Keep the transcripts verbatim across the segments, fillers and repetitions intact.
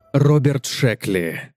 Роберт Шекли.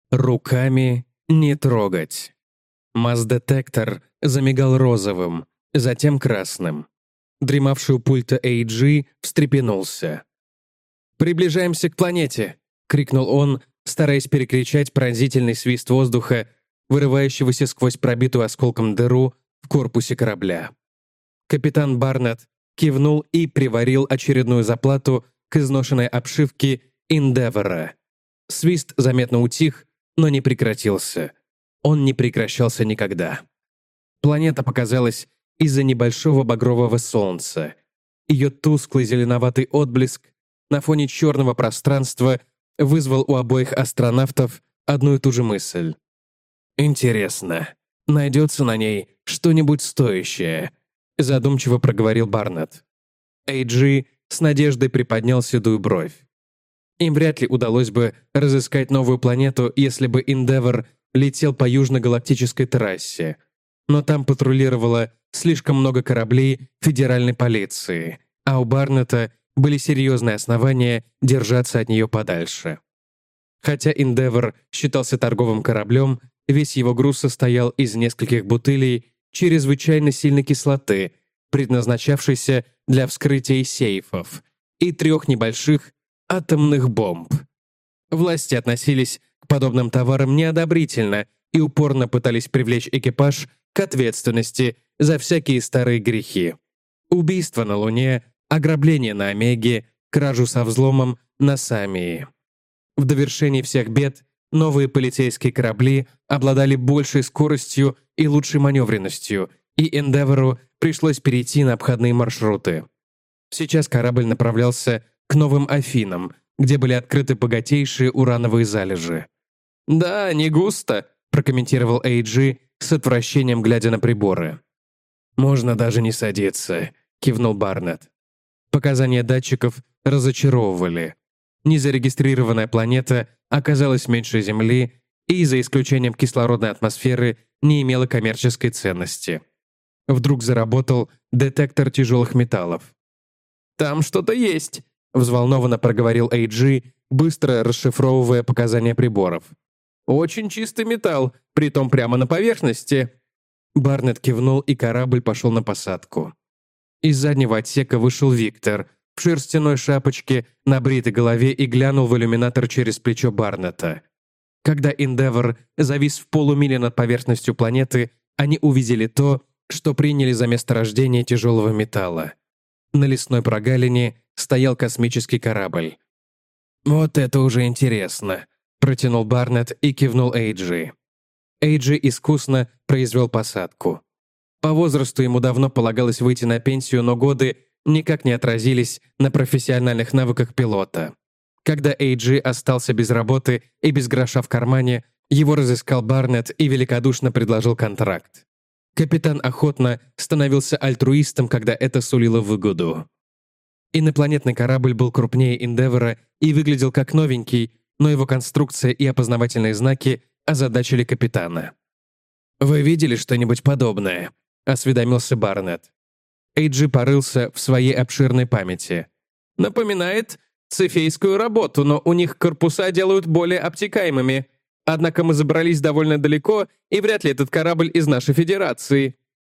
Руками не трогать. Масс-детектор замигал розовым, затем красным. Дремавший у пульта эй джи встрепенулся. «Приближаемся к планете!» — крикнул он, стараясь перекричать пронзительный свист воздуха, вырывающегося сквозь пробитую осколком дыру в корпусе корабля. Капитан Барнетт кивнул и приварил очередную заплату к изношенной обшивке Индевора. Свист заметно утих, но не прекратился. Он не прекращался никогда. Планета показалась из-за небольшого багрового солнца. Ее тусклый зеленоватый отблеск на фоне черного пространства вызвал у обоих астронавтов одну и ту же мысль. «Интересно, найдется на ней что-нибудь стоящее?» задумчиво проговорил Барнетт. эй джи с надеждой приподнял седую бровь. Им вряд ли удалось бы разыскать новую планету, если бы Endeavour летел по южно-галактической трассе. Но там патрулировало слишком много кораблей федеральной полиции, а у Барнетта были серьезные основания держаться от нее подальше. Хотя Endeavour считался торговым кораблем, весь его груз состоял из нескольких бутылей чрезвычайно сильной кислоты, предназначавшейся для вскрытия сейфов, и трех небольших атомных бомб. Власти относились к подобным товарам неодобрительно и упорно пытались привлечь экипаж к ответственности за всякие старые грехи. Убийство на Луне, ограбление на Омеге, кражу со взломом на Самии. В довершении всех бед новые полицейские корабли обладали большей скоростью и лучшей маневренностью, и Endeavour'у пришлось перейти на обходные маршруты. Сейчас корабль направлялся к Новым Афинам, где были открыты богатейшие урановые залежи. «Да, не густо», — прокомментировал эй джи с отвращением, глядя на приборы. «Можно даже не садиться», — кивнул Барнетт. Показания датчиков разочаровывали. Незарегистрированная планета оказалась меньше Земли и, за исключением кислородной атмосферы, не имела коммерческой ценности. Вдруг заработал детектор тяжелых металлов. «Там что-то есть», — взволнованно проговорил эй джи, быстро расшифровывая показания приборов. «Очень чистый металл, притом прямо на поверхности». Барнетт кивнул, и корабль пошел на посадку. Из заднего отсека вышел Виктор в шерстяной шапочке на бритой голове и глянул в иллюминатор через плечо Барнетта. Когда Endeavour завис в полумиле над поверхностью планеты, они увидели то, что приняли за месторождение тяжелого металла. На лесной прогалине стоял космический корабль. «Вот это уже интересно», — протянул Барнетт и кивнул эй джи. эй джи искусно произвел посадку. По возрасту ему давно полагалось выйти на пенсию, но годы никак не отразились на профессиональных навыках пилота. Когда эй джи остался без работы и без гроша в кармане, его разыскал Барнетт и великодушно предложил контракт. Капитан охотно становился альтруистом, когда это сулило выгоду. Инопланетный корабль был крупнее Endeavour'а и выглядел как новенький, но его конструкция и опознавательные знаки озадачили капитана. «Вы видели что-нибудь подобное?» — осведомился Барнетт. эй джи порылся в своей обширной памяти. «Напоминает цефейскую работу, но у них корпуса делают более обтекаемыми. Однако мы забрались довольно далеко, и вряд ли этот корабль из нашей федерации».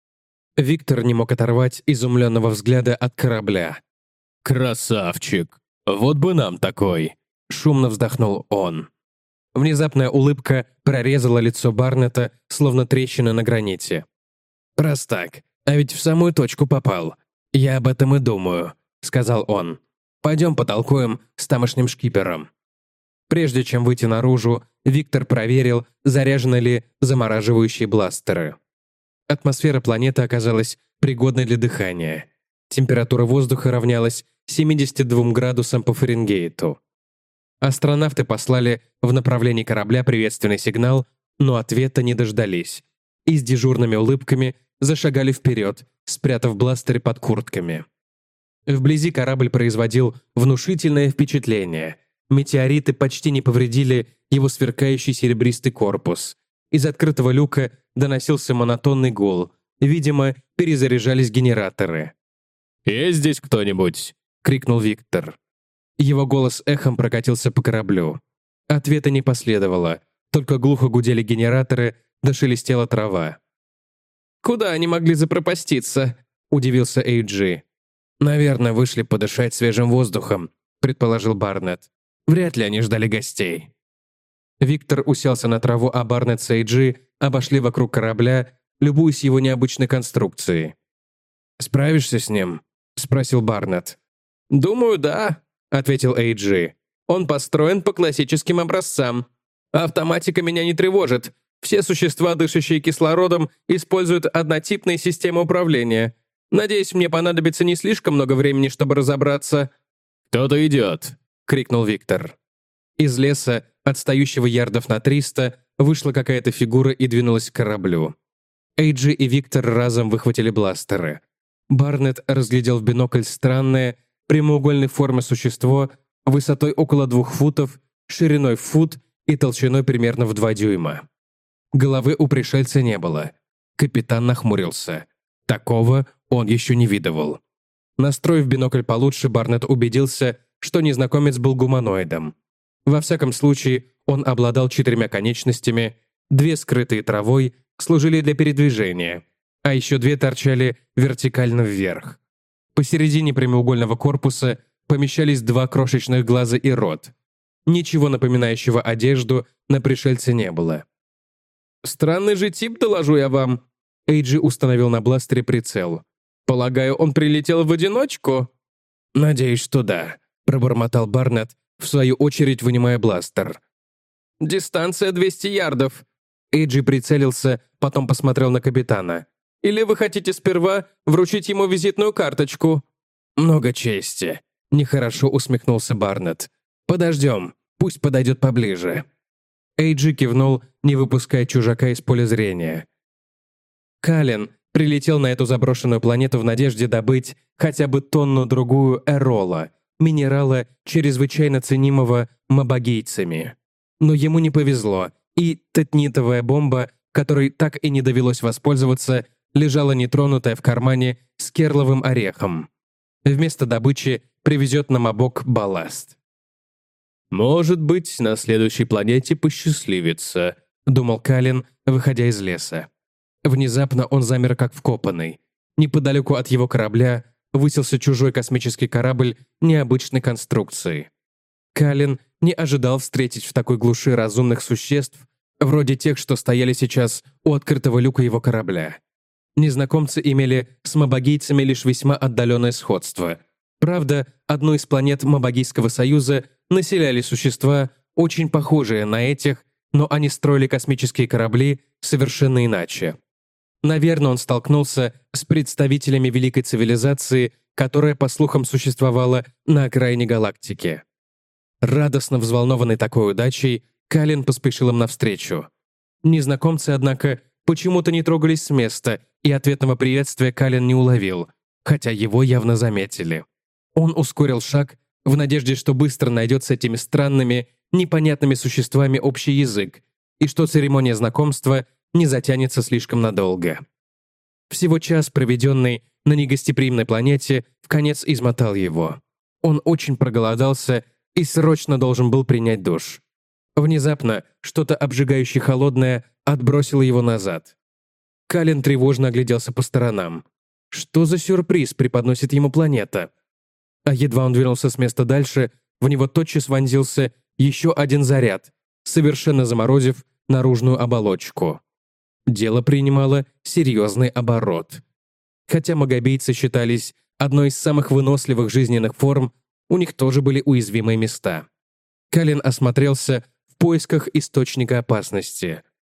Виктор не мог оторвать изумленного взгляда от корабля. «Красавчик! Вот бы нам такой!» — шумно вздохнул он. Внезапная улыбка прорезала лицо Барнетта, словно трещина на граните. «Раз так, а ведь в самую точку попал. Я об этом и думаю», — сказал он. «Пойдем потолкуем с тамошним шкипером». Прежде чем выйти наружу, Виктор проверил, заряжены ли замораживающие бластеры. Атмосфера планеты оказалась пригодной для дыхания. Температура воздуха равнялась семидесяти двум градусам по Фаренгейту. Астронавты послали в направлении корабля приветственный сигнал, но ответа не дождались. И с дежурными улыбками зашагали вперед, спрятав бластеры под куртками. Вблизи корабль производил внушительное впечатление. Метеориты почти не повредили его сверкающий серебристый корпус. Из открытого люка доносился монотонный гул. Видимо, перезаряжались генераторы. «Есть здесь кто-нибудь?» — крикнул Виктор. Его голос эхом прокатился по кораблю. Ответа не последовало, только глухо гудели генераторы, да шелестела трава. «Куда они могли запропаститься?» — удивился Эйджи. «Наверное, вышли подышать свежим воздухом», — предположил Барнетт. «Вряд ли они ждали гостей». Виктор уселся на траву, а Барнетт с Эйджи обошли вокруг корабля, любуясь его необычной конструкцией. «Справишься с ним?» — спросил Барнетт. «Думаю, да», — ответил Эйджи. «Он построен по классическим образцам. Автоматика меня не тревожит. Все существа, дышащие кислородом, используют однотипные системы управления. Надеюсь, мне понадобится не слишком много времени, чтобы разобраться». «Кто-то идет!» — крикнул Виктор. Из леса, отстающего ярдов на триста, вышла какая-то фигура и двинулась к кораблю. Эйджи и Виктор разом выхватили бластеры. Барнетт разглядел в бинокль странное, прямоугольной формы существо высотой около двух футов, шириной в фут и толщиной примерно в два дюйма. Головы у пришельца не было. Капитан нахмурился. Такого он еще не видывал. Настроив бинокль получше, Барнетт убедился, что незнакомец был гуманоидом. Во всяком случае, он обладал четырьмя конечностями, две скрытые травой служили для передвижения, а еще две торчали вертикально вверх. Посередине прямоугольного корпуса помещались два крошечных глаза и рот. Ничего напоминающего одежду на пришельце не было. «Странный же тип, доложу я вам». Эйджи установил на бластере прицел. «Полагаю, он прилетел в одиночку?» «Надеюсь, что да», — пробормотал Барнетт, в свою очередь вынимая бластер. «Дистанция двести ярдов». Эйджи прицелился, потом посмотрел на капитана. «Или вы хотите сперва вручить ему визитную карточку?» «Много чести», — нехорошо усмехнулся Барнетт. «Подождем, пусть подойдет поближе». Эйджи кивнул, не выпуская чужака из поля зрения. Кален прилетел на эту заброшенную планету в надежде добыть хотя бы тонну-другую эрола, минерала, чрезвычайно ценимого мабагийцами. Но ему не повезло, и тетнитовая бомба, которой так и не довелось воспользоваться, лежала нетронутая в кармане с керловым орехом. Вместо добычи привезет на Мабок балласт. «Может быть, на следующей планете посчастливится», — думал Кален, выходя из леса. Внезапно он замер как вкопанный. Неподалеку от его корабля высился чужой космический корабль необычной конструкции. Кален не ожидал встретить в такой глуши разумных существ, вроде тех, что стояли сейчас у открытого люка его корабля. Незнакомцы имели с мабагийцами лишь весьма отдаленное сходство. Правда, одну из планет Мабагийского союза населяли существа, очень похожие на этих, но они строили космические корабли совершенно иначе. Наверное, он столкнулся с представителями великой цивилизации, которая, по слухам, существовала на окраине галактики. Радостно взволнованный такой удачей, Кален поспешил им навстречу. Незнакомцы, однако, почему-то не трогались с места, и ответного приветствия Кален не уловил, хотя его явно заметили. Он ускорил шаг в надежде, что быстро найдет с этими странными, непонятными существами общий язык, и что церемония знакомства не затянется слишком надолго. Всего час, проведенный на негостеприимной планете, вконец измотал его. Он очень проголодался и срочно должен был принять душ. Внезапно что-то обжигающе холодное отбросило его назад. Кален тревожно огляделся по сторонам. Что за сюрприз преподносит ему планета? А едва он двинулся с места дальше, в него тотчас вонзился еще один заряд, совершенно заморозив наружную оболочку. Дело принимало серьезный оборот. Хотя магобийцы считались одной из самых выносливых жизненных форм, у них тоже были уязвимые места. Кален осмотрелся в поисках источника опасности.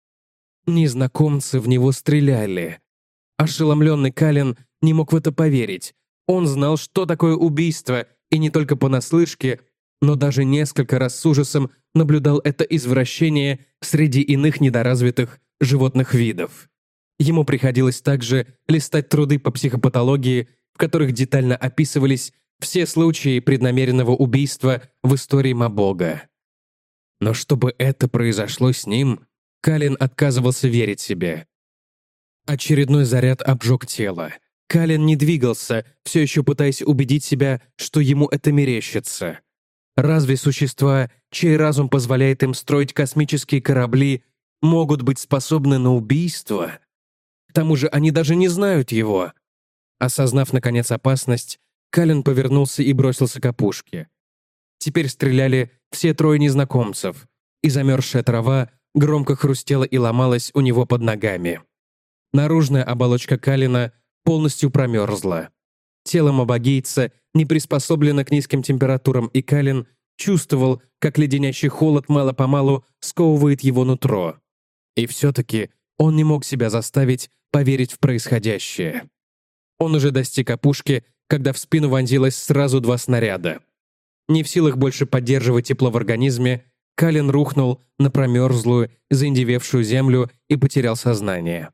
Незнакомцы в него стреляли. Ошеломленный Кален не мог в это поверить. Он знал, что такое убийство, и не только понаслышке, но даже несколько раз с ужасом наблюдал это извращение среди иных недоразвитых животных видов. Ему приходилось также листать труды по психопатологии, в которых детально описывались все случаи преднамеренного убийства в истории Мабога. Но чтобы это произошло с ним, Кален отказывался верить себе. Очередной заряд обжег тело. Кален не двигался, все еще пытаясь убедить себя, что ему это мерещится. Разве существа, чей разум позволяет им строить космические корабли, могут быть способны на убийство? К тому же они даже не знают его. Осознав, наконец, опасность, Кален повернулся и бросился к опушке. Теперь стреляли все трое незнакомцев, и замерзшая трава громко хрустела и ломалась у него под ногами. Наружная оболочка Калена полностью промерзла. Тело мобагийца не приспособлено к низким температурам, и Кален чувствовал, как леденящий холод мало-помалу сковывает его нутро. И все-таки он не мог себя заставить поверить в происходящее. Он уже достиг опушки, когда в спину вонзилось сразу два снаряда. Не в силах больше поддерживать тепло в организме, Кален рухнул на промерзлую, заиндевевшую землю и потерял сознание.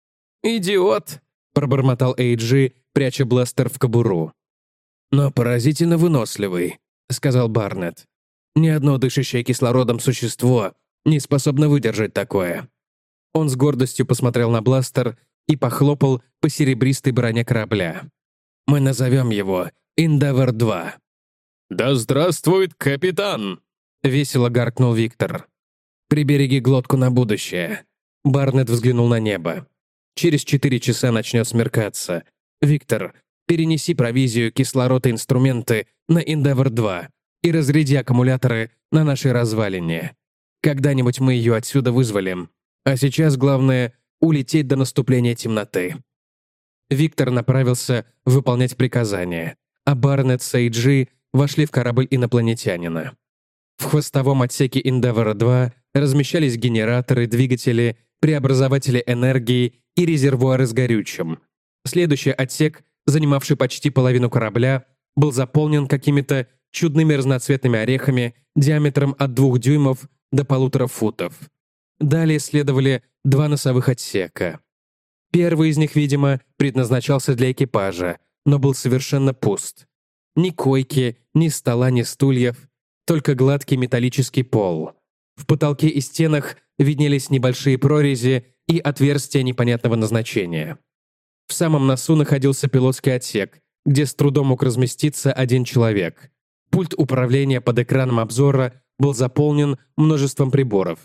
«Идиот!» — пробормотал Эйджи, пряча бластер в кобуру. «Но поразительно выносливый», — сказал Барнетт. «Ни одно дышащее кислородом существо не способно выдержать такое». Он с гордостью посмотрел на бластер и похлопал по серебристой броне корабля. «Мы назовем его Endeavour два». «Да здравствует капитан!» — весело гаркнул Виктор. «Прибереги глотку на будущее». Барнетт взглянул на небо. «Через четыре часа начнет смеркаться. Виктор, перенеси провизию, кислород и инструменты на Endeavour два и разряди аккумуляторы на нашей развалине. Когда-нибудь мы ее отсюда вызволим. А сейчас главное — улететь до наступления темноты». Виктор направился выполнять приказания, а Барнетт с Эйджи вошли в корабль инопланетянина. В хвостовом отсеке Endeavour два размещались генераторы, двигатели, преобразователи энергии и резервуары с горючим. Следующий отсек, занимавший почти половину корабля, был заполнен какими-то чудными разноцветными орехами диаметром от двух дюймов до полутора футов. Далее следовали два носовых отсека. Первый из них, видимо, предназначался для экипажа, но был совершенно пуст. Ни койки, ни стола, ни стульев, только гладкий металлический пол. В потолке и стенах виднелись небольшие прорези и отверстия непонятного назначения. В самом носу находился пилотский отсек, где с трудом мог разместиться один человек. Пульт управления под экраном обзора был заполнен множеством приборов.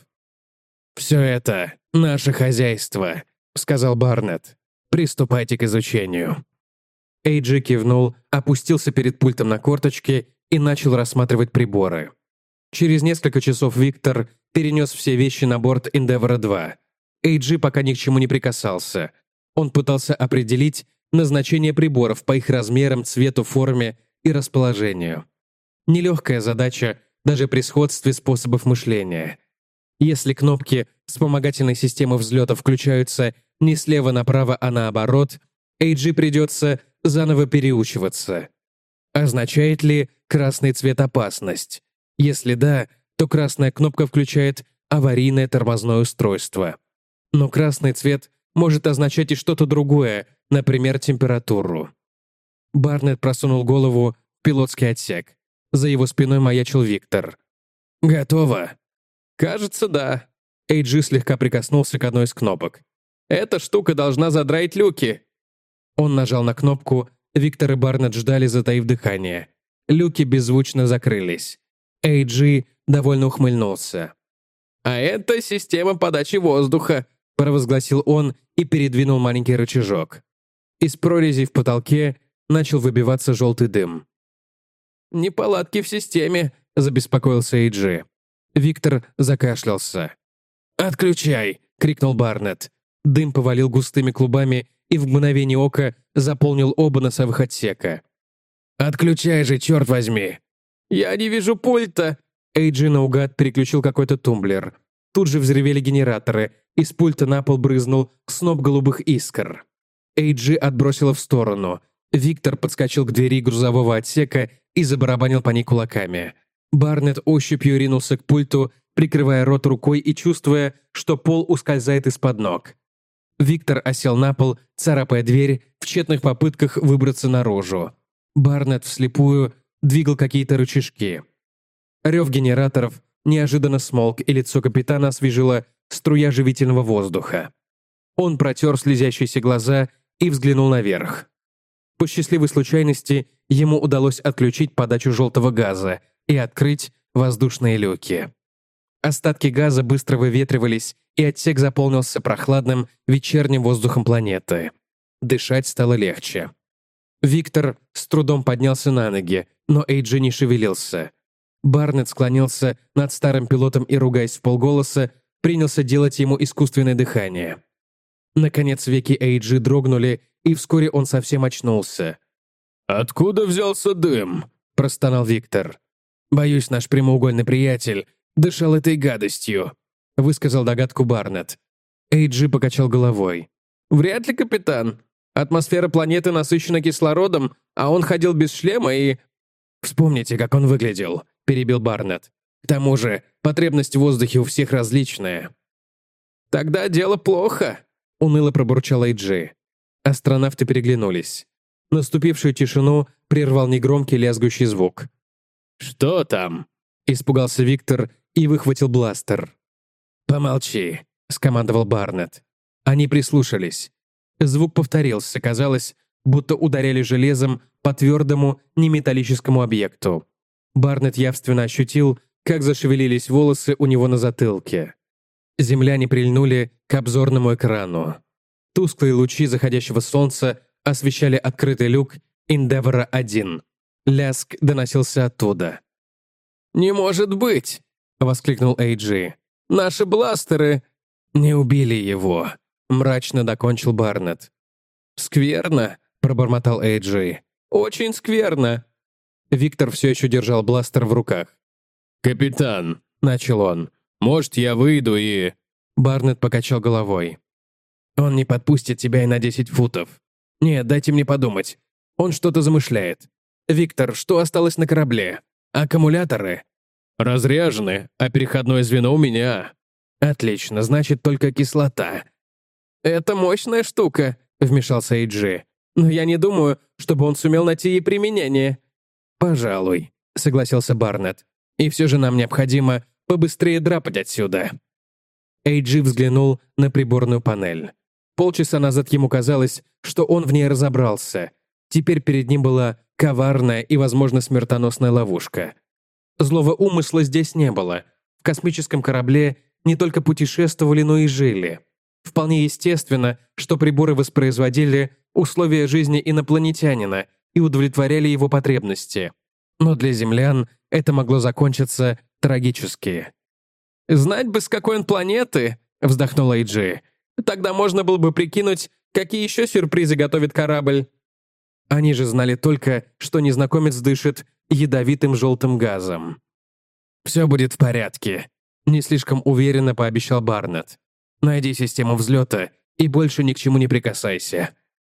«Все это наше хозяйство», — сказал Барнетт. «Приступайте к изучению». Эйджи кивнул, опустился перед пультом на корточки и начал рассматривать приборы. Через несколько часов Виктор перенес все вещи на борт Endeavour два. Эйджи пока ни к чему не прикасался. Он пытался определить назначение приборов по их размерам, цвету, форме и расположению. Нелегкая задача даже при сходстве способов мышления. Если кнопки вспомогательной системы взлета включаются не слева направо, а наоборот, Эйджи придется заново переучиваться. Означает ли красный цвет опасность? Если да, то красная кнопка включает аварийное тормозное устройство. Но красный цвет может означать и что-то другое, например, температуру. Барнетт просунул голову в пилотский отсек. За его спиной маячил Виктор. «Готово?» «Кажется, да». Эйджи слегка прикоснулся к одной из кнопок. «Эта штука должна задраить люки». Он нажал на кнопку, Виктор и Барнетт ждали, затаив дыхание. Люки беззвучно закрылись. Эйджи довольно ухмыльнулся. «А это система подачи воздуха», — провозгласил он и передвинул маленький рычажок. Из прорези в потолке начал выбиваться желтый дым. «Неполадки в системе», — забеспокоился Эйджи. Виктор закашлялся. «Отключай!» — крикнул Барнетт. Дым повалил густыми клубами и в мгновение ока заполнил оба носовых отсека. «Отключай же, черт возьми!» «Я не вижу пульта!» Эйджи наугад переключил какой-то тумблер. Тут же взревели генераторы, из пульта на пол брызнул сноп голубых искр. Эйджи отбросило в сторону. Виктор подскочил к двери грузового отсека и забарабанил по ней кулаками. Барнетт ощупью ринулся к пульту, прикрывая рот рукой и чувствуя, что пол ускользает из-под ног. Виктор осел на пол, царапая дверь, в тщетных попытках выбраться наружу. Барнетт вслепую двигал какие-то рычажки. Рев генераторов неожиданно смолк, и лицо капитана освежила струя живительного воздуха. Он протер слезящиеся глаза и взглянул наверх. По счастливой случайности ему удалось отключить подачу желтого газа, и открыть воздушные люки. Остатки газа быстро выветривались, и отсек заполнился прохладным вечерним воздухом планеты. Дышать стало легче. Виктор с трудом поднялся на ноги, но Эйджи не шевелился. Барнетт склонился над старым пилотом и, ругаясь вполголоса, принялся делать ему искусственное дыхание. Наконец веки Эйджи дрогнули, и вскоре он совсем очнулся. «Откуда взялся дым?» — простонал Виктор. «Боюсь, наш прямоугольный приятель дышал этой гадостью», — высказал догадку Барнетт. Эйджи покачал головой. «Вряд ли, капитан. Атмосфера планеты насыщена кислородом, а он ходил без шлема и...» «Вспомните, как он выглядел», — перебил Барнетт. «К тому же, потребность в воздухе у всех различная». «Тогда дело плохо», — уныло пробурчал Эйджи. Астронавты переглянулись. Наступившую тишину прервал негромкий лязгающий звук. «Что там?» — испугался Виктор и выхватил бластер. «Помолчи», — скомандовал Барнетт. Они прислушались. Звук повторился, казалось, будто ударяли железом по твердому, неметаллическому объекту. Барнетт явственно ощутил, как зашевелились волосы у него на затылке. Земляне прильнули к обзорному экрану. Тусклые лучи заходящего солнца освещали открытый люк Эндевора один. Лязг доносился оттуда. «Не может быть!» — воскликнул Эйджи. «Наши бластеры...» «Не убили его», — мрачно докончил Барнетт. «Скверно», — пробормотал Эйджи. «Очень скверно». Виктор все еще держал бластер в руках. «Капитан», — начал он, — «может, я выйду и...» Барнетт покачал головой. «Он не подпустит тебя и на десять футов. Нет, дайте мне подумать. Он что-то замышляет. Виктор, что осталось на корабле? Аккумуляторы?» «Разряжены, а переходное звено у меня». «Отлично, значит, только кислота». «Это мощная штука», — вмешался Эйджи. «Но я не думаю, чтобы он сумел найти ей применение». «Пожалуй», — согласился Барнетт. «И все же нам необходимо побыстрее драпать отсюда». Эйджи взглянул на приборную панель. Полчаса назад ему казалось, что он в ней разобрался. Теперь перед ним была коварная и, возможно, смертоносная ловушка. Злого умысла здесь не было. В космическом корабле не только путешествовали, но и жили. Вполне естественно, что приборы воспроизводили условия жизни инопланетянина и удовлетворяли его потребности. Но для землян это могло закончиться трагически. «Знать бы, с какой он планеты!» — вздохнул Эйджи. «Тогда можно было бы прикинуть, какие еще сюрпризы готовит корабль». Они же знали только, что незнакомец дышит ядовитым желтым газом. «Все будет в порядке», — не слишком уверенно пообещал Барнетт. «Найди систему взлета и больше ни к чему не прикасайся».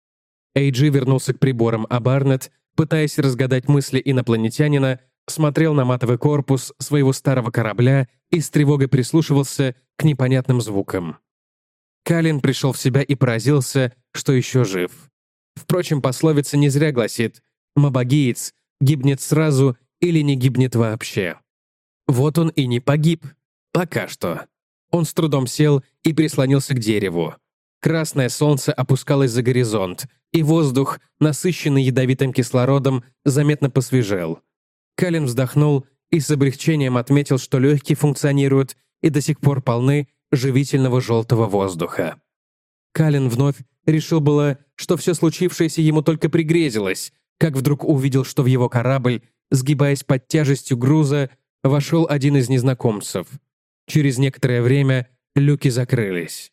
Эйджи вернулся к приборам, а Барнетт, пытаясь разгадать мысли инопланетянина, смотрел на матовый корпус своего старого корабля и с тревогой прислушивался к непонятным звукам. Калин пришел в себя и поразился, что еще жив. Впрочем, пословица не зря гласит «мабагиец гибнет сразу или не гибнет вообще». Вот он и не погиб. Пока что. Он с трудом сел и прислонился к дереву. Красное солнце опускалось за горизонт, и воздух, насыщенный ядовитым кислородом, заметно посвежел. Калин вздохнул и с облегчением отметил, что легкие функционируют и до сих пор полны живительного желтого воздуха. Калин вновь решил было, что все случившееся ему только пригрезилось, как вдруг увидел, что в его корабль, сгибаясь под тяжестью груза, вошел один из незнакомцев. Через некоторое время люки закрылись.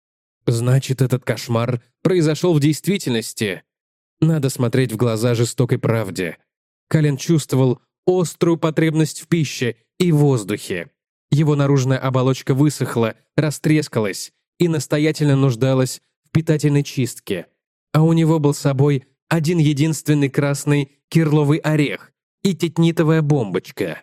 Значит, этот кошмар произошел в действительности. Надо смотреть в глаза жестокой правде. Калин чувствовал острую потребность в пище и воздухе. Его наружная оболочка высохла, растрескалась и настоятельно нуждалась в питательной чистке. А у него был с собой один единственный красный кирловый орех и тетнитовая бомбочка.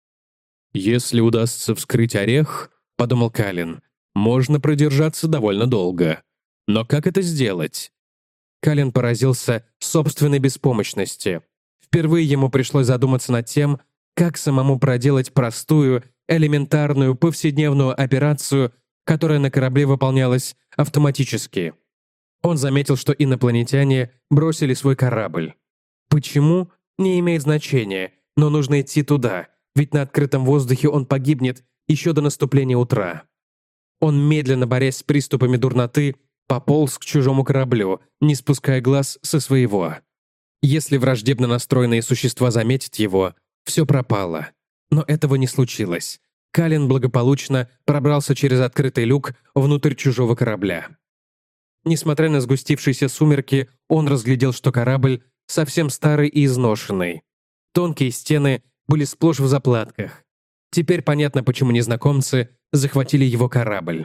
«Если удастся вскрыть орех, — подумал Калин, — можно продержаться довольно долго. Но как это сделать?» Калин поразился собственной беспомощности. Впервые ему пришлось задуматься над тем, как самому проделать простую, элементарную, повседневную операцию, которая на корабле выполнялась автоматически. Он заметил, что инопланетяне бросили свой корабль. Почему? Не имеет значения, но нужно идти туда, ведь на открытом воздухе он погибнет еще до наступления утра. Он, медленно борясь с приступами дурноты, пополз к чужому кораблю, не спуская глаз со своего. Если враждебно настроенные существа заметят его, все пропало. Но этого не случилось. Калин благополучно пробрался через открытый люк внутрь чужого корабля. Несмотря на сгустившиеся сумерки, он разглядел, что корабль совсем старый и изношенный. Тонкие стены были сплошь в заплатках. Теперь понятно, почему незнакомцы захватили его корабль.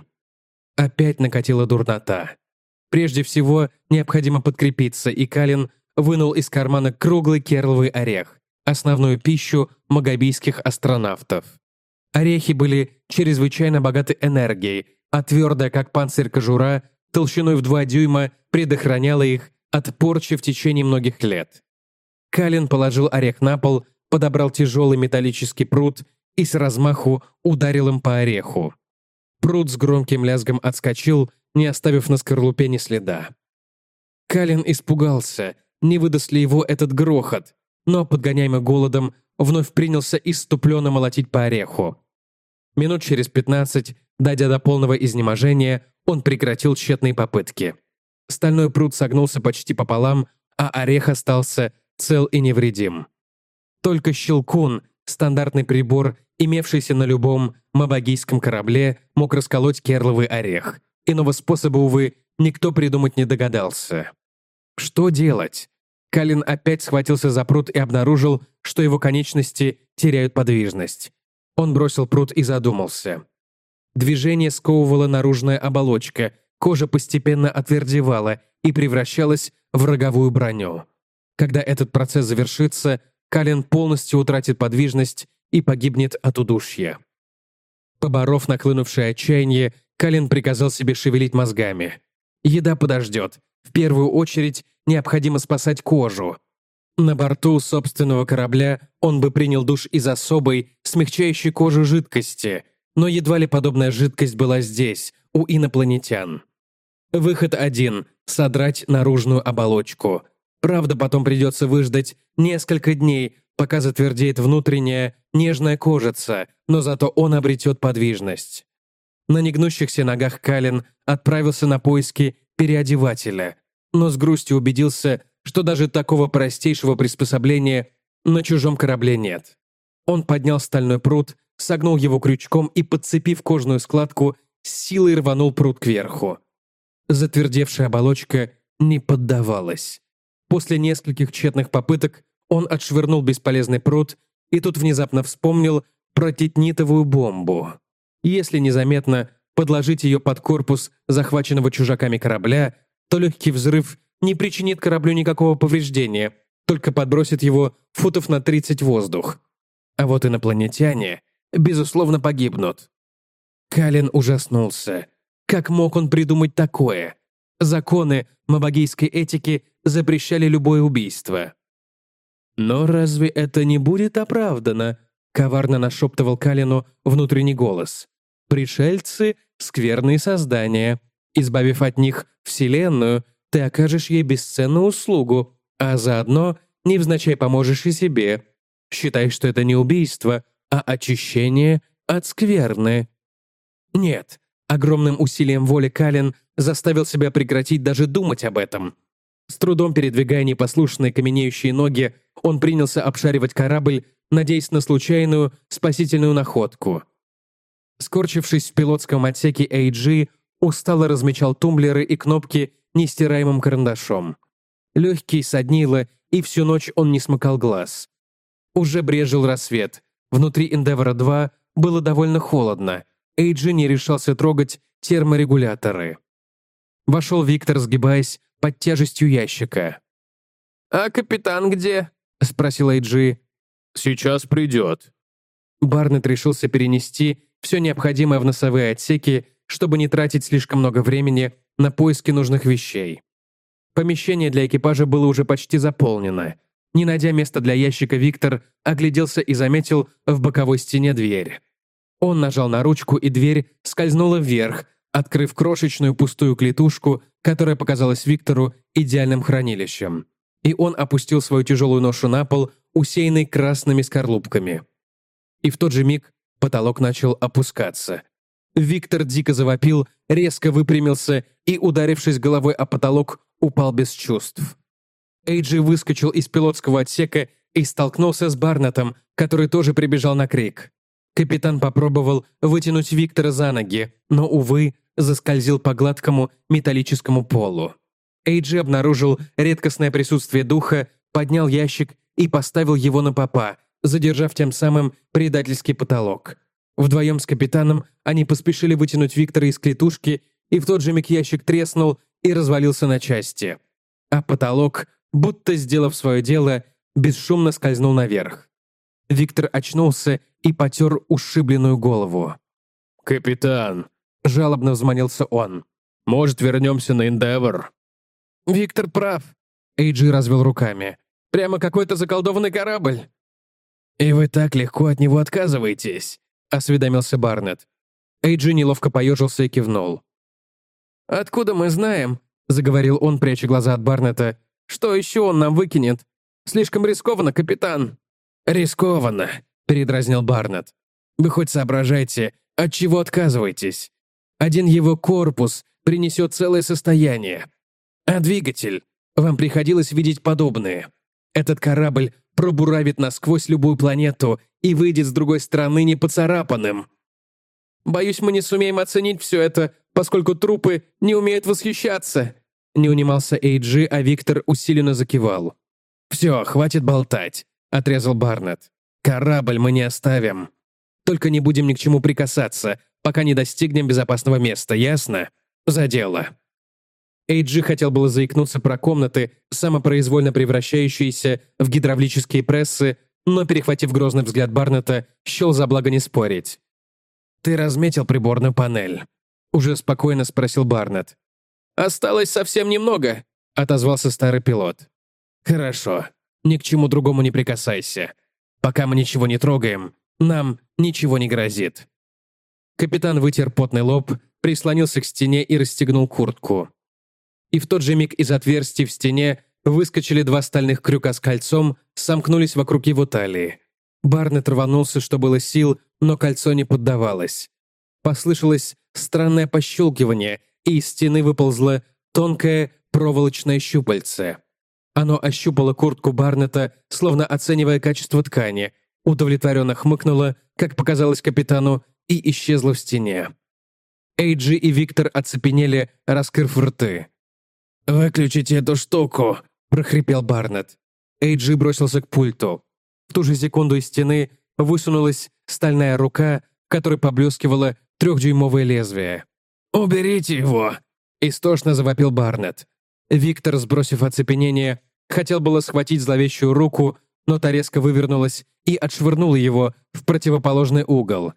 Опять накатила дурнота. Прежде всего, необходимо подкрепиться, и Калин вынул из кармана круглый керловый орех, основную пищу магабийских астронавтов. Орехи были чрезвычайно богаты энергией, а твердая, как панцирь кожура, толщиной в два дюйма предохраняла их от порчи в течение многих лет. Калин положил орех на пол, подобрал тяжелый металлический прут и с размаху ударил им по ореху. Прут с громким лязгом отскочил, не оставив на скорлупе ни следа. Калин испугался, не выдаст ли его этот грохот, но, подгоняемый голодом, вновь принялся исступленно молотить по ореху. Минут через пятнадцать, дойдя до полного изнеможения, он прекратил тщетные попытки. Стальной прут согнулся почти пополам, а орех остался цел и невредим. Только щелкун, стандартный прибор, имевшийся на любом мабагийском корабле, мог расколоть керловый орех. Иного способа, увы, никто придумать не догадался. Что делать? Калин опять схватился за прут и обнаружил, что его конечности теряют подвижность. Он бросил прут и задумался. Движение сковывала наружная оболочка, кожа постепенно отвердевала и превращалась в роговую броню. Когда этот процесс завершится, Калин полностью утратит подвижность и погибнет от удушья. Поборов нахлынувшее отчаяние, Калин приказал себе шевелить мозгами. Еда подождет. В первую очередь необходимо спасать кожу. На борту собственного корабля он бы принял душ из особой, смягчающей кожу жидкости, но едва ли подобная жидкость была здесь, у инопланетян. Выход один – содрать наружную оболочку. Правда, потом придется выждать несколько дней, пока затвердеет внутренняя, нежная кожица, но зато он обретет подвижность. На негнущихся ногах Калин отправился на поиски переодевателя, но с грустью убедился, что даже такого простейшего приспособления на чужом корабле нет. Он поднял стальной прут, согнул его крючком и, подцепив кожную складку, с силой рванул прут кверху. Затвердевшая оболочка не поддавалась. После нескольких тщетных попыток он отшвырнул бесполезный прут и тут внезапно вспомнил про титнитовую бомбу. Если незаметно подложить ее под корпус захваченного чужаками корабля, то легкий взрыв не причинит кораблю никакого повреждения, только подбросит его футов на тридцать в воздух. А вот инопланетяне, безусловно, погибнут. Калин ужаснулся. Как мог он придумать такое? Законы мабагийской этики запрещали любое убийство. «Но разве это не будет оправдано?» — коварно нашептывал Калину внутренний голос. «Пришельцы — скверные создания. Избавив от них Вселенную, ты окажешь ей бесценную услугу, а заодно невзначай поможешь и себе. Считай, что это не убийство, а очищение от скверны». Нет, огромным усилием воли Калин заставил себя прекратить даже думать об этом. С трудом передвигая непослушные каменеющие ноги, он принялся обшаривать корабль, надеясь на случайную спасительную находку. Скорчившись в пилотском отсеке эй джи, устало размечал тумблеры и кнопки нестираемым карандашом. Легкий соднило, и всю ночь он не смыкал глаз. Уже брезжил рассвет. Внутри Эндевора два было довольно холодно. эй джи не решался трогать терморегуляторы. Вошел Виктор, сгибаясь под тяжестью ящика. «А капитан где?» — спросил эй джи. «Сейчас придет». Барнетт решился перенести все необходимое в носовые отсеки, чтобы не тратить слишком много времени на поиски нужных вещей. Помещение для экипажа было уже почти заполнено. Не найдя места для ящика, Виктор огляделся и заметил в боковой стене дверь. Он нажал на ручку, и дверь скользнула вверх, открыв крошечную пустую клетушку, которая показалась Виктору идеальным хранилищем. И он опустил свою тяжелую ношу на пол, усеянный красными скорлупками. И в тот же миг потолок начал опускаться. Виктор дико завопил, резко выпрямился и, ударившись головой о потолок, упал без чувств. Эйджи выскочил из пилотского отсека и столкнулся с Барнеттом, который тоже прибежал на крик. Капитан попробовал вытянуть Виктора за ноги, но, увы, заскользил по гладкому металлическому полу. Эйджи обнаружил редкостное присутствие духа, поднял ящик и поставил его на попа, задержав тем самым предательский потолок. Вдвоем с капитаном они поспешили вытянуть Виктора из клетушки, и в тот же миг ящик треснул и развалился на части. А потолок, будто сделав свое дело, бесшумно скользнул наверх. Виктор очнулся и потер ушибленную голову. «Капитан», — жалобно взмолился он, — «может, вернемся на Эндевор?» «Виктор прав», — Эйджи развел руками. «Прямо какой-то заколдованный корабль». «И вы так легко от него отказываетесь», — осведомился Барнетт. Эйджи неловко поежился и кивнул. «Откуда мы знаем?» — заговорил он, пряча глаза от Барнетта. «Что еще он нам выкинет? Слишком рискованно, капитан». «Рискованно», — передразнил Барнетт. «Вы хоть соображайте, от чего отказываетесь? Один его корпус принесет целое состояние. А двигатель? Вам приходилось видеть подобные. Этот корабль пробуравит насквозь любую планету и выйдет с другой стороны непоцарапанным». «Боюсь, мы не сумеем оценить все это, поскольку трупы не умеют восхищаться», — не унимался Эйджи, а Виктор усиленно закивал. «Все, хватит болтать», — отрезал Барнетт. «Корабль мы не оставим. Только не будем ни к чему прикасаться, пока не достигнем безопасного места, ясно? За дело». Эйджи хотел было заикнуться про комнаты, самопроизвольно превращающиеся в гидравлические прессы, но, перехватив грозный взгляд Барнетта, счел за благо не спорить. «Ты разметил приборную панель?» — уже спокойно спросил Барнетт. «Осталось совсем немного», — отозвался старый пилот. «Хорошо. Ни к чему другому не прикасайся. Пока мы ничего не трогаем, нам ничего не грозит». Капитан вытер потный лоб, прислонился к стене и расстегнул куртку. И в тот же миг из отверстий в стене выскочили два стальных крюка с кольцом, сомкнулись вокруг его талии. Барнетт рванулся, что было сил, но кольцо не поддавалось. Послышалось странное пощелкивание, и из стены выползло тонкое проволочное щупальце. Оно ощупало куртку Барнетта, словно оценивая качество ткани, удовлетворенно хмыкнуло, как показалось капитану, и исчезло в стене. Эйджи и Виктор оцепенели, раскрыв рты. «Выключите эту штуку!» — прохрипел Барнетт. Эйджи бросился к пульту. В ту же секунду из стены высунулась стальная рука, в которой поблескивало трехдюймовое лезвие. «Уберите его!» — истошно завопил Барнетт. Виктор, сбросив оцепенение, хотел было схватить зловещую руку, но та резко вывернулась и отшвырнула его в противоположный угол.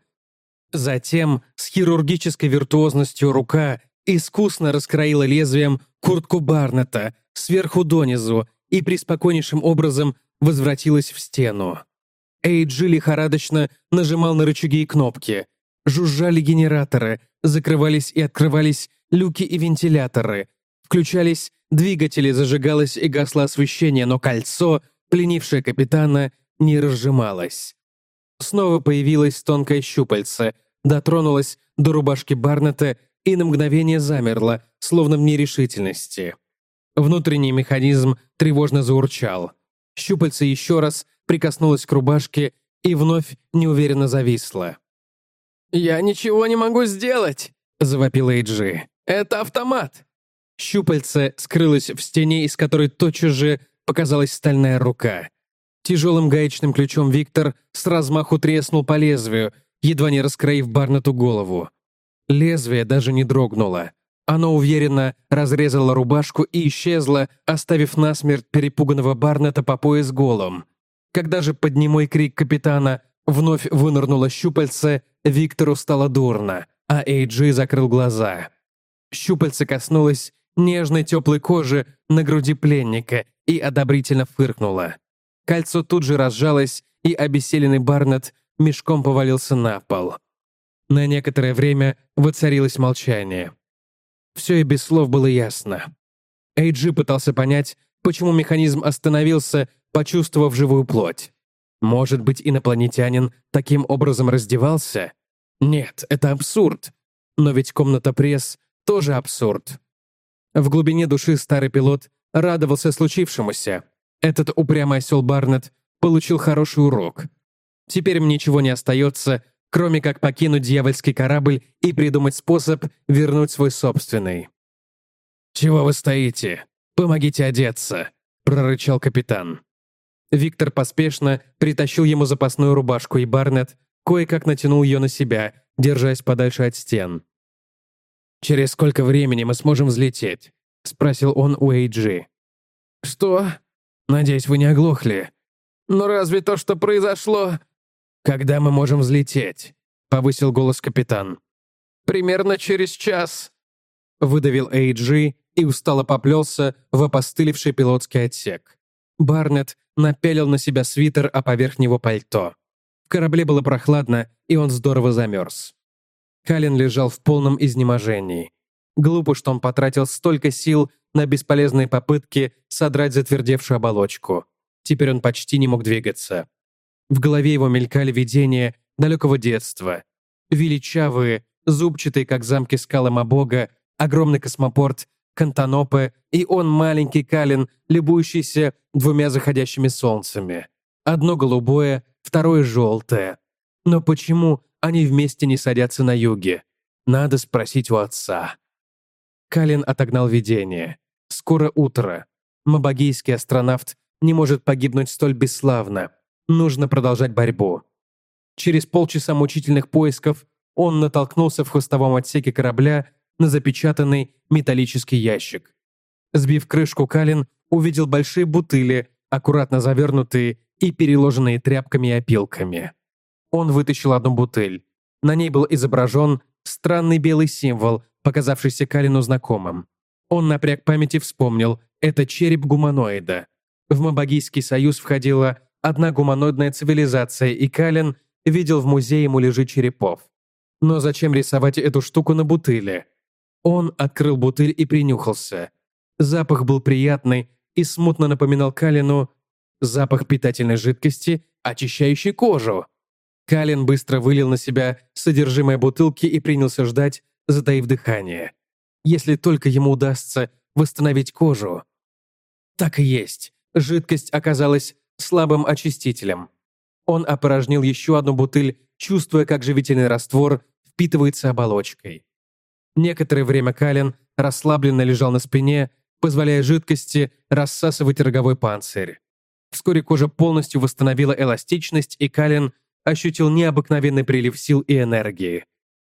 Затем, с хирургической виртуозностью рука искусно раскроила лезвием куртку Барнетта сверху донизу и преспокойнейшим образом возвратилась в стену. Эйджи лихорадочно нажимал на рычаги и кнопки. Жужжали генераторы, закрывались и открывались люки и вентиляторы. Включались двигатели, зажигалось и гасло освещение, но кольцо, пленившее капитана, не разжималось. Снова появилось тонкое щупальце, дотронулось до рубашки Барнетта и на мгновение замерло, словно в нерешительности. Внутренний механизм тревожно заурчал. Щупальце еще раз прикоснулось к рубашке и вновь неуверенно зависло. «Я ничего не могу сделать!» — завопил Эйджи. «Это автомат!» Щупальце скрылось в стене, из которой тотчас же показалась стальная рука. Тяжелым гаечным ключом Виктор с размаху треснул по лезвию, едва не раскроив Барнетту голову. Лезвие даже не дрогнуло. Оно уверенно разрезало рубашку и исчезло, оставив насмерть перепуганного Барнетта по пояс голым. Когда же под немой крик капитана вновь вынырнуло щупальце, Виктору стало дурно, а Эйджи закрыл глаза. Щупальце коснулось нежной теплой кожи на груди пленника и одобрительно фыркнуло. Кольцо тут же разжалось, и обессиленный Барнетт мешком повалился на пол. На некоторое время воцарилось молчание. Все и без слов было ясно. Эйджи пытался понять, почему механизм остановился, почувствовав живую плоть. Может быть, инопланетянин таким образом раздевался? Нет, это абсурд. Но ведь комната пресс тоже абсурд. В глубине души старый пилот радовался случившемуся. Этот упрямый осел Барнетт получил хороший урок. Теперь им ничего не остается, кроме как покинуть дьявольский корабль и придумать способ вернуть свой собственный. «Чего вы стоите? Помогите одеться», — прорычал капитан. Виктор поспешно притащил ему запасную рубашку, и Барнетт кое-как натянул ее на себя, держась подальше от стен. «Через сколько времени мы сможем взлететь?» — спросил он у Эйджи. «Что? Надеюсь, вы не оглохли. Но разве то, что произошло...» «Когда мы можем взлететь?» — повысил голос капитан. «Примерно через час», — выдавил Эйджи и устало поплелся в опостылевший пилотский отсек. Барнетт напялил на себя свитер, а поверх него пальто. В корабле было прохладно, и он здорово замерз. Калин лежал в полном изнеможении. Глупо, что он потратил столько сил на бесполезные попытки содрать затвердевшую оболочку. Теперь он почти не мог двигаться. В голове его мелькали видения далекого детства. Величавые, зубчатые, как замки скалы Мабога, огромный космопорт Кантанопе и он, маленький Калин, любующийся двумя заходящими солнцами. Одно голубое, второе желтое. Но почему они вместе не садятся на юге? Надо спросить у отца. Калин отогнал видение. Скоро утро. Мабогийский астронавт не может погибнуть столь бесславно. Нужно продолжать борьбу. Через полчаса мучительных поисков он натолкнулся в хвостовом отсеке корабля на запечатанный металлический ящик. Сбив крышку, Калин увидел большие бутыли, аккуратно завернутые и переложенные тряпками и опилками. Он вытащил одну бутыль. На ней был изображен странный белый символ, показавшийся Калину знакомым. Он напряг память и вспомнил — это череп гуманоида. В Мабогийский союз входила одна гуманоидная цивилизация, и Калин видел в музее муляжи черепов. Но зачем рисовать эту штуку на бутыле? Он открыл бутыль и принюхался. Запах был приятный и смутно напоминал Калину запах питательной жидкости, очищающей кожу. Калин быстро вылил на себя содержимое бутылки и принялся ждать, затаив дыхание. Если только ему удастся восстановить кожу. Так и есть. Жидкость оказалась слабым очистителем. Он опорожнил еще одну бутыль, чувствуя, как живительный раствор впитывается оболочкой. Некоторое время Калин расслабленно лежал на спине, позволяя жидкости рассасывать роговой панцирь. Вскоре кожа полностью восстановила эластичность, и Калин ощутил необыкновенный прилив сил и энергии.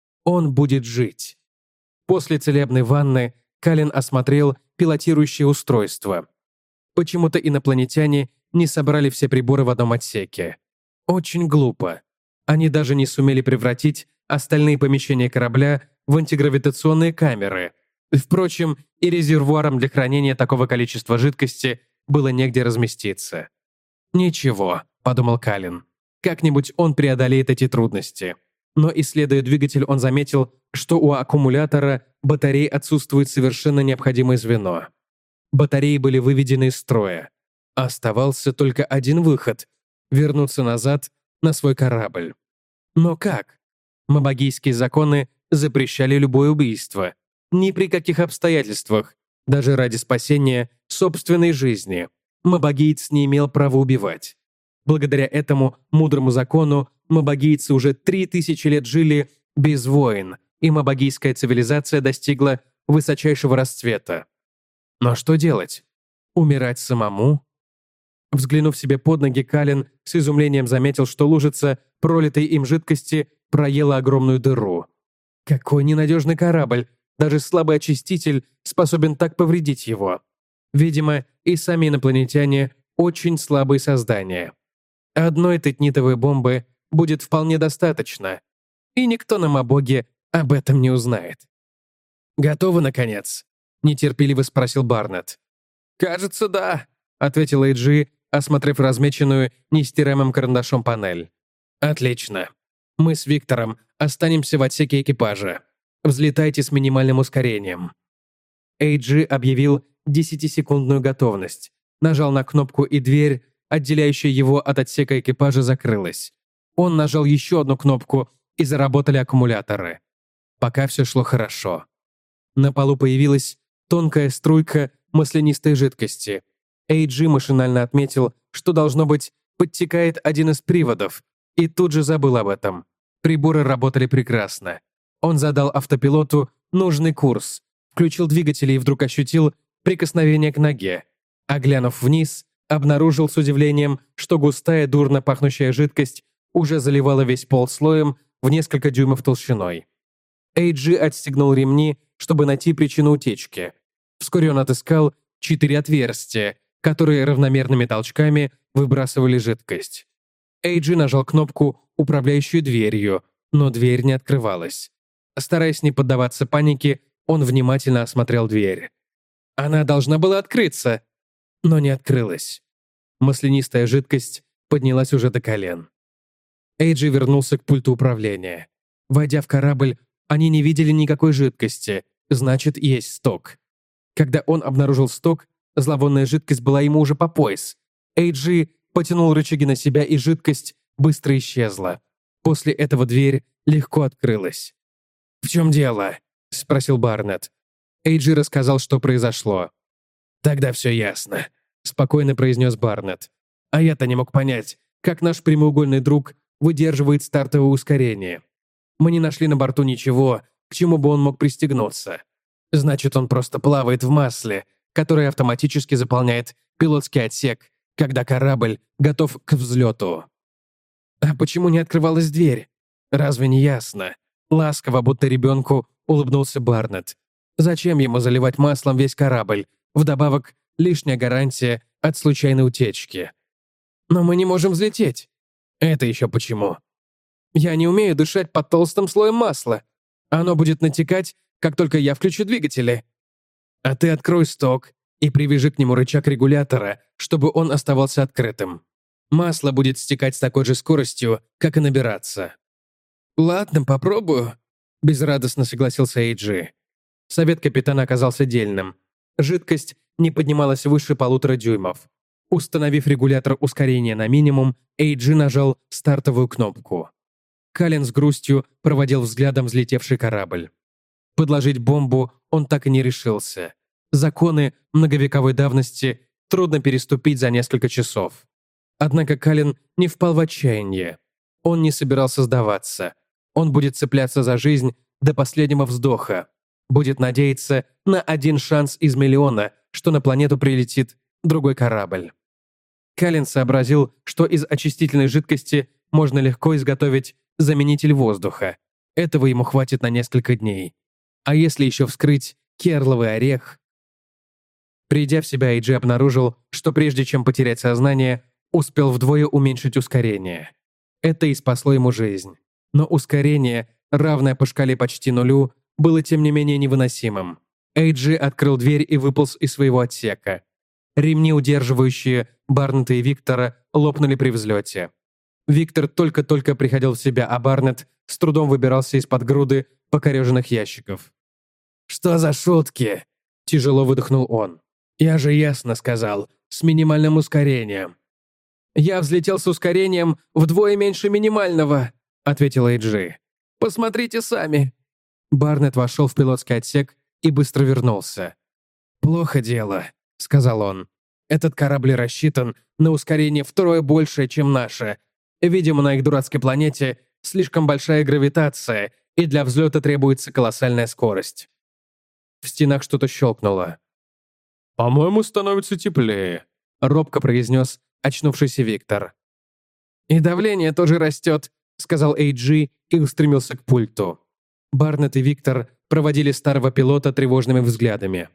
Он будет жить. После целебной ванны Калин осмотрел пилотирующее устройство. Почему-то инопланетяне не собрали все приборы в одном отсеке. Очень глупо. Они даже не сумели превратить остальные помещения корабля в антигравитационные камеры. Впрочем, и резервуаром для хранения такого количества жидкости было негде разместиться. «Ничего», — подумал Калин. «Как-нибудь он преодолеет эти трудности». Но, исследуя двигатель, он заметил, что у аккумулятора батареи отсутствует совершенно необходимое звено. Батареи были выведены из строя. Оставался только один выход — вернуться назад на свой корабль. Но как? Мабогийские законы запрещали любое убийство. Ни при каких обстоятельствах, даже ради спасения собственной жизни, мабогиец не имел права убивать. Благодаря этому мудрому закону мабогийцы уже три тысячи лет жили без войн, и мабогийская цивилизация достигла высочайшего расцвета. Но что делать? Умирать самому? Взглянув себе под ноги, Калин с изумлением заметил, что лужица пролитой им жидкости проела огромную дыру. Какой ненадежный корабль! Даже слабый очиститель способен так повредить его. Видимо, и сами инопланетяне очень слабые создания. Одной тетнитовой бомбы будет вполне достаточно, и никто на Мабоге об этом не узнает. «Готовы, наконец?» — нетерпеливо спросил Барнетт. «Кажется, да», — ответил Эйджи, осмотрев размеченную нестираемым карандашом панель. «Отлично. Мы с Виктором останемся в отсеке экипажа. Взлетайте с минимальным ускорением». Эйджи объявил десятисекундную готовность, нажал на кнопку, и дверь отделяющая его от отсека экипажа, закрылась. Он нажал еще одну кнопку, и заработали аккумуляторы. Пока все шло хорошо. На полу появилась тонкая струйка маслянистой жидкости. Эй Джи машинально отметил, что, должно быть, подтекает один из приводов, и тут же забыл об этом. Приборы работали прекрасно. Он задал автопилоту нужный курс, включил двигатели и вдруг ощутил прикосновение к ноге. А глянув вниз, обнаружил с удивлением, что густая, дурно пахнущая жидкость уже заливала весь пол слоем в несколько дюймов толщиной. Эй Джи отстегнул ремни, чтобы найти причину утечки. Вскоре он отыскал четыре отверстия, которые равномерными толчками выбрасывали жидкость. Эй Джи нажал кнопку, управляющую дверью, но дверь не открывалась. Стараясь не поддаваться панике, он внимательно осмотрел дверь. Она должна была открыться, но не открылась. Маслянистая жидкость поднялась уже до колен. Эй Джи вернулся к пульту управления. Войдя в корабль, они не видели никакой жидкости, значит, есть сток. Когда он обнаружил сток, зловонная жидкость была ему уже по пояс. Эй Джи потянул рычаги на себя, и жидкость быстро исчезла. После этого дверь легко открылась. «В чем дело?» — спросил Барнетт. Эй Джи рассказал, что произошло. «Тогда все ясно», — спокойно произнес Барнетт. «А я-то не мог понять, как наш прямоугольный друг выдерживает стартовое ускорение. Мы не нашли на борту ничего, к чему бы он мог пристегнуться. Значит, он просто плавает в масле, которое автоматически заполняет пилотский отсек, когда корабль готов к взлету». «А почему не открывалась дверь? Разве не ясно?» Ласково, будто ребенку, улыбнулся Барнетт. «Зачем ему заливать маслом весь корабль? Вдобавок, лишняя гарантия от случайной утечки». «Но мы не можем взлететь». «Это еще почему?» «Я не умею дышать под толстым слоем масла. Оно будет натекать, как только я включу двигатели». «А ты открой сток и привяжи к нему рычаг регулятора, чтобы он оставался открытым. Масло будет стекать с такой же скоростью, как и набираться». «Ладно, попробую», — безрадостно согласился Эй Джи. Совет капитана оказался дельным. Жидкость не поднималась выше полутора дюймов. Установив регулятор ускорения на минимум, Эй Джи нажал стартовую кнопку. Каллен с грустью проводил взглядом взлетевший корабль. Подложить бомбу он так и не решился. Законы многовековой давности трудно переступить за несколько часов. Однако Каллен не впал в отчаяние. Он не собирался сдаваться. Он будет цепляться за жизнь до последнего вздоха. Будет надеяться на один шанс из миллиона, что на планету прилетит другой корабль. Каллен сообразил, что из очистительной жидкости можно легко изготовить заменитель воздуха. Этого ему хватит на несколько дней. А если еще вскрыть керловый орех? Придя в себя, Эй Джи обнаружил, что прежде чем потерять сознание, успел вдвое уменьшить ускорение. Это и спасло ему жизнь. Но ускорение, равное по шкале почти нулю, было тем не менее невыносимым. Эй Джи открыл дверь и выполз из своего отсека. Ремни, удерживающие Барнетта и Виктора, лопнули при взлете. Виктор только-только приходил в себя, а Барнетт с трудом выбирался из-под груды покореженных ящиков. «Что за шутки?» – тяжело выдохнул он. «Я же ясно сказал, с минимальным ускорением». «Я взлетел с ускорением вдвое меньше минимального», — ответил Эй Джи. «Посмотрите сами». Барнетт вошел в пилотский отсек и быстро вернулся. «Плохо дело», — сказал он. «Этот корабль рассчитан на ускорение втрое большее, чем наше. Видимо, на их дурацкой планете слишком большая гравитация, и для взлета требуется колоссальная скорость». В стенах что-то щелкнуло. «По-моему, становится теплее», — робко произнес очнувшийся Виктор. «И давление тоже растет», — сказал Эй Джи и устремился к пульту. Барнетт и Виктор проводили старого пилота тревожными взглядами.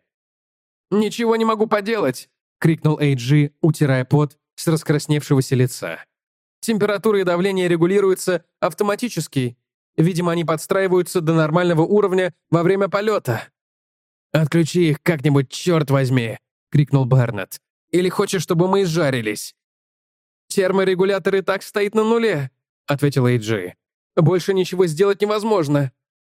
«Ничего не могу поделать», — крикнул Эй Джи, утирая пот с раскрасневшегося лица. «Температура и давление регулируются автоматически. Видимо, они подстраиваются до нормального уровня во время полета». «Отключи их как-нибудь, черт возьми!» — крикнул Барнетт. «Или хочешь, чтобы мы изжарились?» «Терморегулятор и так стоит на нуле», — ответил Эй Джи. «Больше ничего сделать невозможно».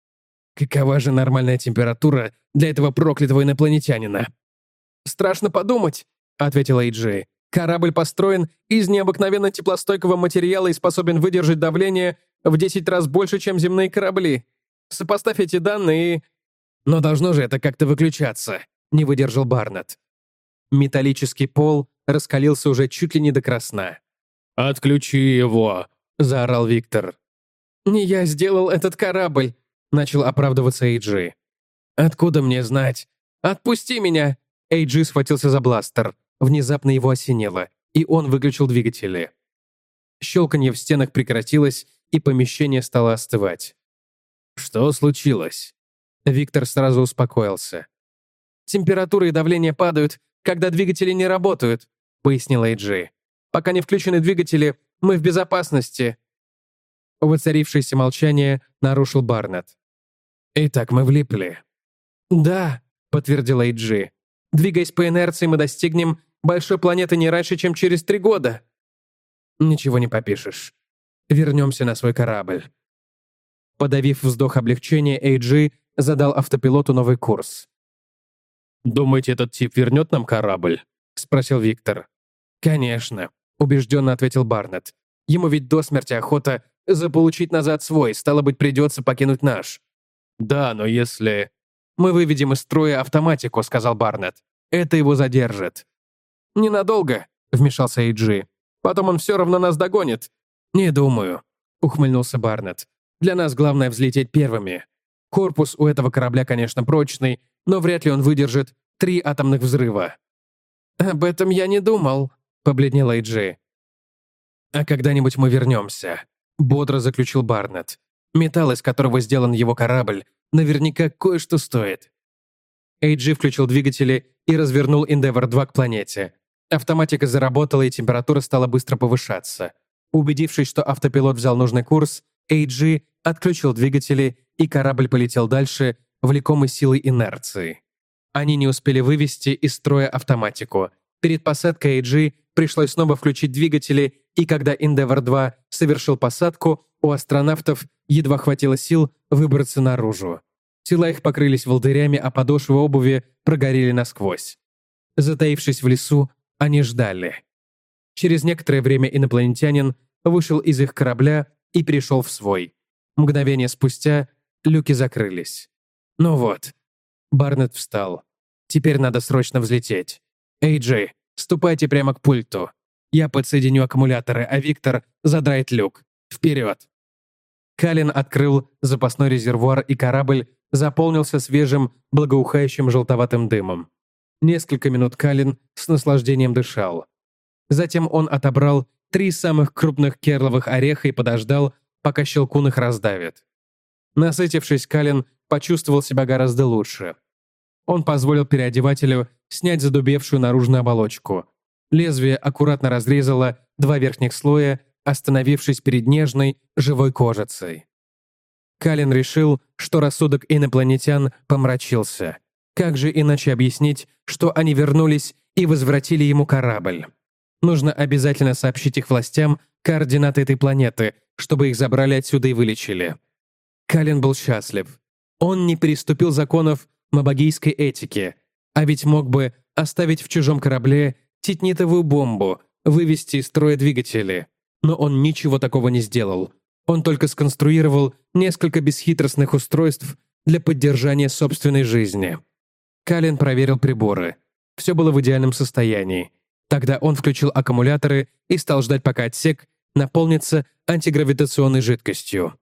«Какова же нормальная температура для этого проклятого инопланетянина?» «Страшно подумать», — ответил Эй Джи. Корабль построен из необыкновенно теплостойкого материала и способен выдержать давление в десять раз больше, чем земные корабли. Сопоставь эти данные и... Но должно же это как-то выключаться, не выдержал Барнетт. Металлический пол раскалился уже чуть ли не до красна. «Отключи его!» — заорал Виктор. «Не я сделал этот корабль», — начал оправдываться Эйджи. «Откуда мне знать? Отпусти меня!» Эйджи схватился за бластер. Внезапно его осенило, и он выключил двигатели. Щелканье в стенах прекратилось, и помещение стало остывать. «Что случилось?» Виктор сразу успокоился. «Температура и давление падают, когда двигатели не работают», — пояснил Эйджи. «Пока не включены двигатели, мы в безопасности». Воцарившееся молчание нарушил Барнетт. «Итак, мы влипли». «Да», — подтвердил Эйджи. «Двигаясь по инерции, мы достигнем большой планеты не раньше, чем через три года». «Ничего не попишешь. Вернемся на свой корабль». Подавив вздох облегчения, Эйджи задал автопилоту новый курс. «Думаете, этот тип вернет нам корабль?» — спросил Виктор. «Конечно», — убежденно ответил Барнетт. «Ему ведь до смерти охота заполучить назад свой, стало быть, придется покинуть наш». «Да, но если...» «Мы выведем из строя автоматику», — сказал Барнетт. «Это его задержит». «Ненадолго», — вмешался Эйджи. «Потом он все равно нас догонит». «Не думаю», — ухмыльнулся Барнетт. «Для нас главное взлететь первыми. Корпус у этого корабля, конечно, прочный, но вряд ли он выдержит три атомных взрыва». «Об этом я не думал», — побледнел Эйджи. «А когда-нибудь мы вернемся», — бодро заключил Барнетт. «Металл, из которого сделан его корабль, наверняка кое-что стоит». Эйджи включил двигатели и развернул Эндевор два к планете. Автоматика заработала, и температура стала быстро повышаться. Убедившись, что автопилот взял нужный курс, Эйджи отключил двигатели, и корабль полетел дальше, влекомый силой инерции. Они не успели вывести из строя автоматику. Перед посадкой Эйджи пришлось снова включить двигатели, и когда Эндевор два совершил посадку, у астронавтов едва хватило сил выбраться наружу. Тела их покрылись волдырями, а подошвы обуви прогорели насквозь. Затаившись в лесу, они ждали. Через некоторое время инопланетянин вышел из их корабля и перешел в свой. Мгновение спустя люки закрылись. Ну вот. Барнетт встал. Теперь надо срочно взлететь. Эйджи, ступайте прямо к пульту. Я подсоединю аккумуляторы, а Виктор задрает люк. Вперед. Калин открыл запасной резервуар, и корабль заполнился свежим, благоухающим желтоватым дымом. Несколько минут Калин с наслаждением дышал. Затем он отобрал три самых крупных керловых ореха и подождал, пока щелкун их раздавит. Насытившись, Калин почувствовал себя гораздо лучше. Он позволил переодевателю снять задубевшую наружную оболочку. Лезвие аккуратно разрезало два верхних слоя, остановившись перед нежной, живой кожицей. Калин решил, что рассудок инопланетян помрачился. Как же иначе объяснить, что они вернулись и возвратили ему корабль? Нужно обязательно сообщить их властям координаты этой планеты, чтобы их забрали отсюда и вылечили. Калин был счастлив. Он не переступил законов мабагийской этики, а ведь мог бы оставить в чужом корабле титнитовую бомбу, вывести из строя двигатели. Но он ничего такого не сделал. Он только сконструировал несколько бесхитростных устройств для поддержания собственной жизни. Калин проверил приборы. Все было в идеальном состоянии. Тогда он включил аккумуляторы и стал ждать, пока отсек наполнится антигравитационной жидкостью.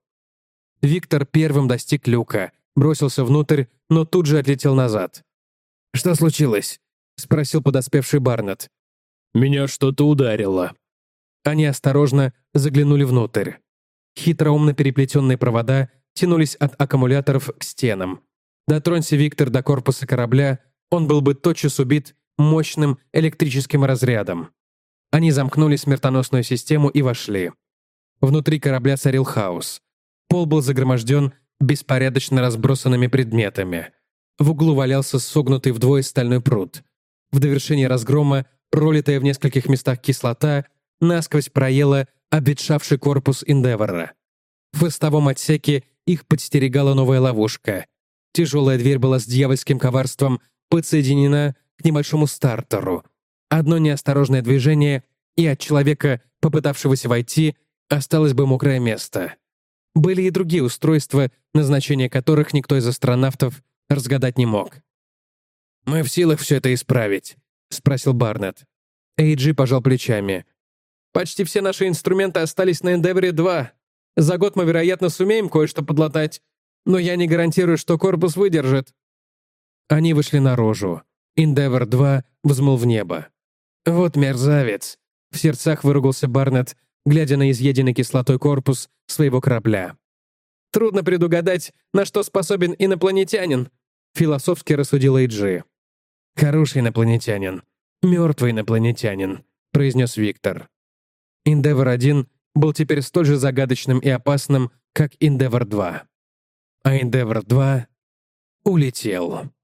Виктор первым достиг люка, бросился внутрь, но тут же отлетел назад. «Что случилось?» — спросил подоспевший Барнетт. «Меня что-то ударило». Они осторожно заглянули внутрь. Хитроумно переплетенные провода тянулись от аккумуляторов к стенам. Дотронься Виктор до корпуса корабля, он был бы тотчас убит мощным электрическим разрядом. Они замкнули смертоносную систему и вошли. Внутри корабля царил хаос. Пол был загроможден беспорядочно разбросанными предметами. В углу валялся согнутый вдвое стальной пруд. В довершение разгрома, пролитая в нескольких местах кислота, насквозь проела обветшавший корпус Эндевора. В хвостовом отсеке их подстерегала новая ловушка. Тяжелая дверь была с дьявольским коварством подсоединена к небольшому стартеру. Одно неосторожное движение, и от человека, попытавшегося войти, осталось бы мокрое место. Были и другие устройства, назначение которых никто из астронавтов разгадать не мог. «Мы в силах все это исправить?» — спросил Барнетт. Эйджи пожал плечами. «Почти все наши инструменты остались на Endeavour два. За год мы, вероятно, сумеем кое-что подлатать, но я не гарантирую, что корпус выдержит». Они вышли наружу. Endeavour два взмыл в небо. «Вот мерзавец!» — в сердцах выругался Барнетт, глядя на изъеденный кислотой корпус своего корабля. «Трудно предугадать, на что способен инопланетянин», — философски рассудил Эйджи. «Хороший инопланетянин. Мертвый инопланетянин», — произнес Виктор. Endeavour один был теперь столь же загадочным и опасным, как Endeavour два. А Endeavour два улетел.